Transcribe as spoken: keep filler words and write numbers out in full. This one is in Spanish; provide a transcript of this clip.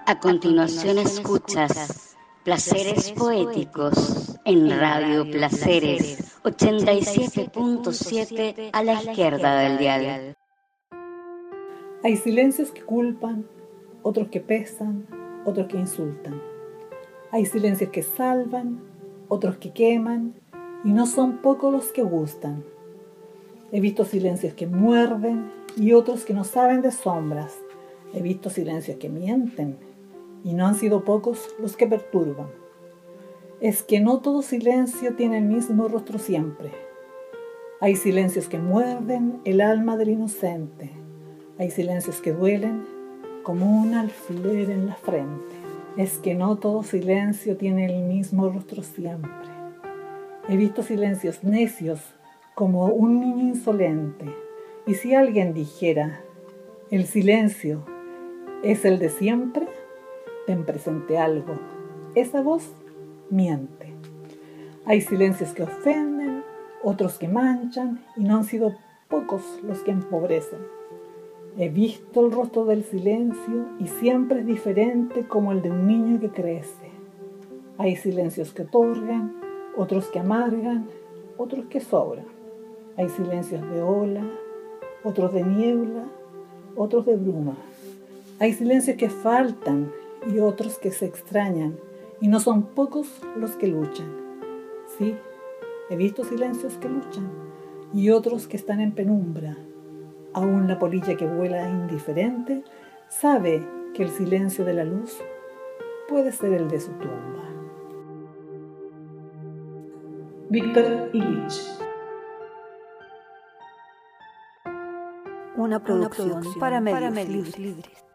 A continuación escuchas Placeres Poéticos en Radio Placeres ochenta y siete punto siete a la izquierda del dial. Hay silencios que culpan, otros que pesan, otros que insultan. Hay silencios que salvan, otros que queman, y no son pocos los que gustan. He visto silencios que muerden y otros que no saben de sombras. He visto silencios que mienten y no han sido pocos los que perturban. Es que no todo silencio tiene el mismo rostro siempre. Hay silencios que muerden el alma del inocente. Hay silencios que duelen como un alfiler en la frente. Es que no todo silencio tiene el mismo rostro siempre. He visto silencios necios como un niño insolente. Y si alguien dijera, el silencio es el de siempre, ten presente algo. Esa voz miente. Hay silencios que ofenden, otros que manchan, y no han sido pocos los que empobrecen. He visto el rostro del silencio y siempre es diferente como el de un niño que crece. Hay silencios que otorgan, otros que amargan, otros que sobran. Hay silencios de ola, otros de niebla, otros de bruma. Hay silencios que faltan y otros que se extrañan, y no son pocos los que luchan. Sí, he visto silencios que luchan y otros que están en penumbra. Aún la polilla que vuela indiferente sabe que el silencio de la luz puede ser el de su tumba. Víctor Illich. Una producción, Una producción para medios, para medios libres. libres.